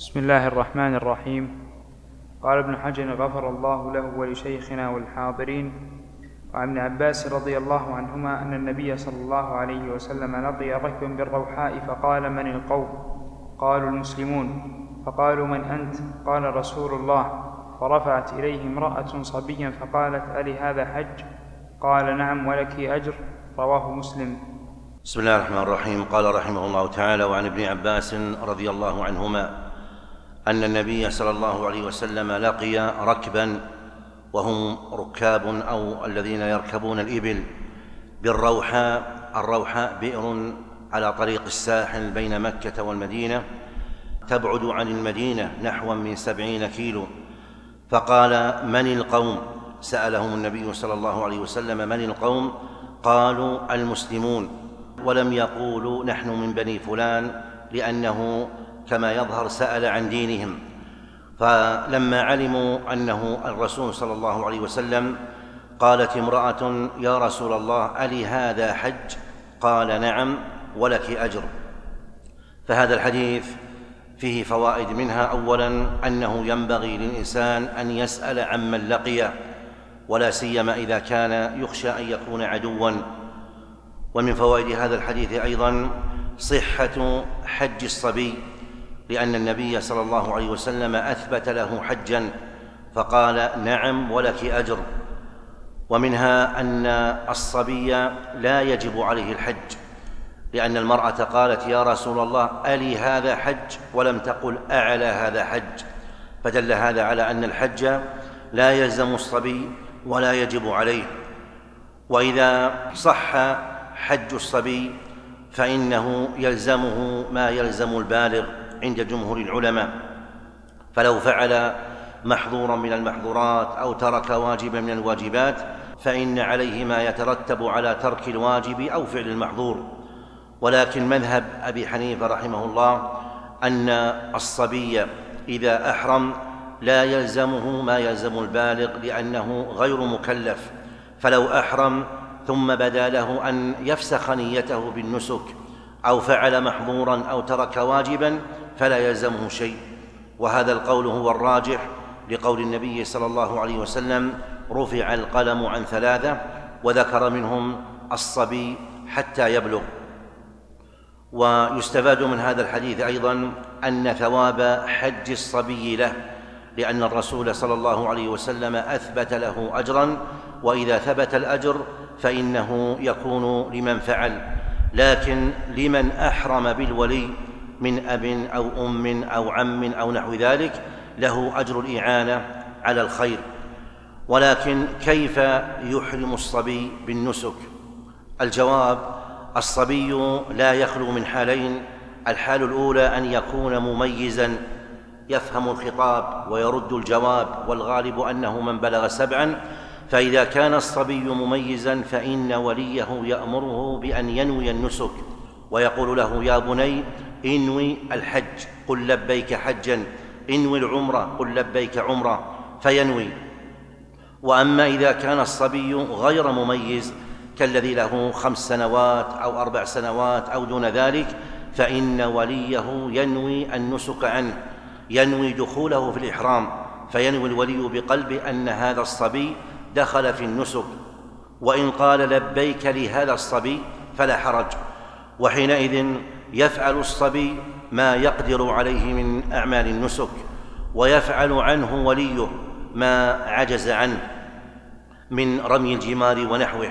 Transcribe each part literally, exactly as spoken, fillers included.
بسم الله الرحمن الرحيم. قال ابن حجر غفر الله له ولشيخنا والحاضرين: وعن ابن عباس رضي الله عنهما أن النبي صلى الله عليه وسلم لقي ركبا بالروحاء فقال: من القوم؟ قالوا: المسلمون. فقالوا: من أنت؟ قال: رسول الله. فرفعت إليه امرأة صبيا فقالت: ألي هذا حج؟ قال: نعم ولك أجر. رواه مسلم. بسم الله الرحمن الرحيم. قال رحمه الله تعالى: وعن ابن عباس رضي الله عنهما أن النبي صلى الله عليه وسلم لقي ركبا، وهم ركاب أو الذين يركبون الإبل، بالروحاء. الروحاء بئر على طريق الساحل بين مكة والمدينة، تبعد عن المدينة نحو من سبعين كيلو. فقال: من القوم؟ سألهم النبي صلى الله عليه وسلم: من القوم؟ قالوا: المسلمون. ولم يقولوا: نحن من بني فلان، لأنه كما يظهر سأل عن دينهم. فلما علموا أنه الرسول صلى الله عليه وسلم قالت امرأة: يا رسول الله، ألي هذا حج؟ قال: نعم ولك أجر. فهذا الحديث فيه فوائد، منها أولا أنه ينبغي للإنسان أن يسأل عمن لقي، ولا سيما إذا كان يخشى أن يكون عدوا. ومن فوائد هذا الحديث أيضا صحة حج الصبي، لأن النبي صلى الله عليه وسلم أثبت له حجا فقال: نعم ولك أجر. ومنها أن الصبي لا يجب عليه الحج، لأن المرأة قالت: يا رسول الله، ألي هذا حج؟ ولم تقل: أعلى هذا حج. فدل هذا على أن الحج لا يلزم الصبي ولا يجب عليه. وإذا صح حج الصبي فإنه يلزمه ما يلزم البالغ عند جمهور العلماء، فلو فعل محظورا من المحظورات أو ترك واجبا من الواجبات فإن عليه ما يترتب على ترك الواجب أو فعل المحظور. ولكن مذهب أبي حنيفة رحمه الله أن الصبي إذا أحرم لا يلزمه ما يلزم البالغ، لأنه غير مكلف. فلو أحرم ثم بدا له أن يفسخ نيته بالنسك أو فعل محظورا أو ترك واجبا فلا يلزمه شيء. وهذا القول هو الراجح لقول النبي صلى الله عليه وسلم: رفع القلم عن ثلاثة، وذكر منهم الصبي حتى يبلغ. ويستفاد من هذا الحديث أيضا أن ثواب حج الصبي له، لأن الرسول صلى الله عليه وسلم أثبت له أجرا، وإذا ثبت الأجر فإنه يكون لمن فعل. لكن لمن أحرم بالولي من أب أو أم أو عم أو نحو ذلك له أجر الإعانة على الخير. ولكن كيف يحرم الصبي بالنسك؟ الجواب: الصبي لا يخلو من حالين. الحال الأولى أن يكون مميزا يفهم الخطاب ويرد الجواب، والغالب أنه من بلغ سبعا. فإذا كان الصبي مميزا فإن وليه يأمره بأن ينوي النسك، ويقول له: يا بني، انوي الحج، قل لبيك حجا، انوي العمرة، قل لبيك عمرة، فينوي. وأما إذا كان الصبي غير مميز كالذي له خمس سنوات أو أربع سنوات أو دون ذلك فإن وليه ينوي النسك عنه، ينوي دخوله في الإحرام، فينوي الولي بقلب أن هذا الصبي دخل في النسك. وإن قال: لبيك لهذا الصبي فلا حرج، وحينئذ يفعل الصبي ما يقدر عليه من أعمال النسك، ويفعل عنه وليه ما عجز عنه من رمي الجمار ونحوه.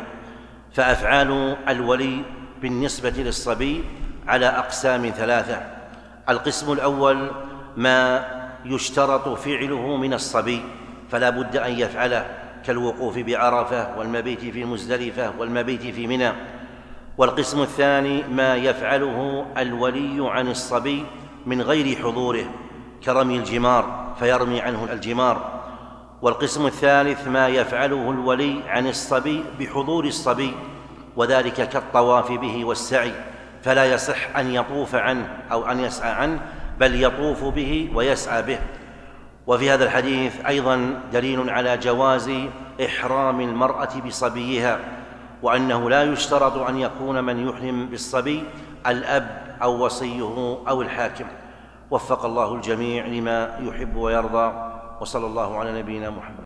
فأفعال الولي بالنسبة للصبي على أقسام ثلاثة. القسم الأول ما يشترط فعله من الصبي فلا بد أن يفعله، كالوقوف بعرفة والمبيت في مزدلفة والمبيت في منى. والقسم الثاني ما يفعله الولي عن الصبي من غير حضوره، كرمي الجمار فيرمي عنه الجمار. والقسم الثالث ما يفعله الولي عن الصبي بحضور الصبي، وذلك كالطواف به والسعي، فلا يصح أن يطوف عنه أو أن يسعى عنه، بل يطوف به ويسعى به. وفي هذا الحديث أيضا دليل على جواز إحرام المرأة بصبيها، وأنه لا يشترط أن يكون من يحرم بالصبي الأب أو وصيه أو الحاكم. وفق الله الجميع لما يحب ويرضى، وصلى الله على نبينا محمد.